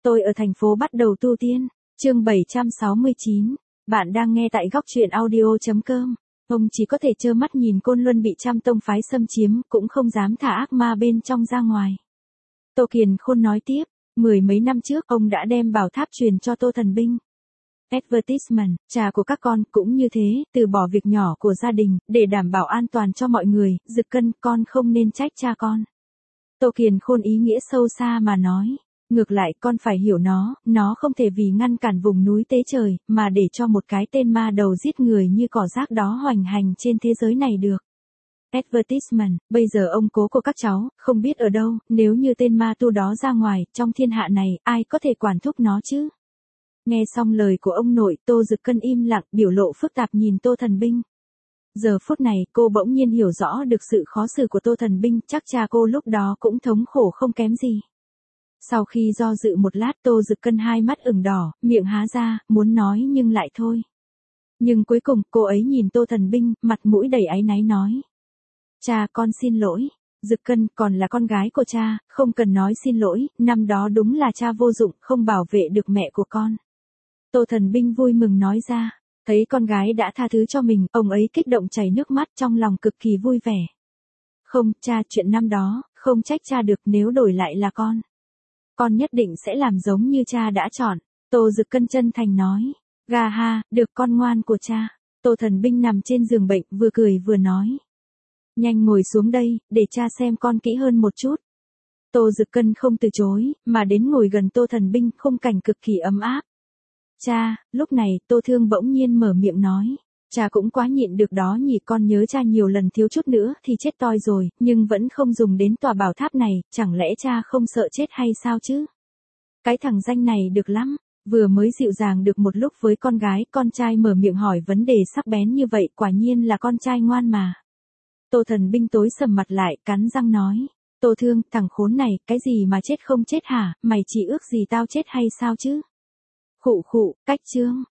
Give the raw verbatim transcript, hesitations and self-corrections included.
Tôi ở thành phố bắt đầu tu tiên. Chương bảy trăm sáu mươi chín. Bạn đang nghe tại góc truyện audio.com. Ông chỉ có thể trơ mắt nhìn Côn Luân bị trăm tông phái xâm chiếm, cũng không dám thả ác ma bên trong ra ngoài. Tô Kiền Khôn nói tiếp, mười mấy năm trước ông đã đem bảo tháp truyền cho Tô Thần Binh. Advertisement, cha của các con cũng như thế, từ bỏ việc nhỏ của gia đình, để đảm bảo an toàn cho mọi người, Dực Cân, con không nên trách cha con. Tô Kiền Khôn ý nghĩa sâu xa mà nói. Ngược lại con phải hiểu nó, nó không thể vì ngăn cản vùng núi tế trời, mà để cho một cái tên ma đầu giết người như cỏ rác đó hoành hành trên thế giới này được. Advertisement, bây giờ ông cố của các cháu, không biết ở đâu, nếu như tên ma tu đó ra ngoài, trong thiên hạ này, ai có thể quản thúc nó chứ? Nghe xong lời của ông nội, Tô Dực Cân im lặng, biểu lộ phức tạp nhìn Tô Thần Binh. Giờ phút này, cô bỗng nhiên hiểu rõ được sự khó xử của Tô Thần Binh, chắc cha cô lúc đó cũng thống khổ không kém gì. Sau khi do dự một lát, Tô Dực Cân hai mắt ửng đỏ, miệng há ra, muốn nói nhưng lại thôi. Nhưng cuối cùng, cô ấy nhìn Tô Thần Binh, mặt mũi đầy áy náy nói. Cha, con xin lỗi. Dực Cân, còn là con gái của cha, không cần nói xin lỗi, năm đó đúng là cha vô dụng, không bảo vệ được mẹ của con. Tô Thần Binh vui mừng nói ra, thấy con gái đã tha thứ cho mình, ông ấy kích động chảy nước mắt, trong lòng cực kỳ vui vẻ. Không, cha, chuyện năm đó, không trách cha được, nếu đổi lại là con. Con nhất định sẽ làm giống như cha đã chọn. Tô Dực Cân chân thành nói. Gà ha, được, con ngoan của cha. Tô Thần Binh nằm trên giường bệnh, vừa cười vừa nói. Nhanh ngồi xuống đây, để cha xem con kỹ hơn một chút. Tô Dực Cân không từ chối, mà đến ngồi gần Tô Thần Binh, khung cảnh cực kỳ ấm áp. Cha, lúc này, Tô Thương bỗng nhiên mở miệng nói. Cha cũng quá nhịn được đó nhỉ, con nhớ cha nhiều lần thiếu chút nữa thì chết toi rồi, nhưng vẫn không dùng đến tòa bảo tháp này, chẳng lẽ cha không sợ chết hay sao chứ? Cái thằng danh này được lắm, vừa mới dịu dàng được một lúc với con gái, con trai mở miệng hỏi vấn đề sắc bén như vậy, quả nhiên là con trai ngoan mà. Tô Thần Binh tối sầm mặt lại, cắn răng nói. Tô Thương, thằng khốn này, cái gì mà chết không chết hả, mày chỉ ước gì tao chết hay sao chứ? Khụ khụ, cách chương.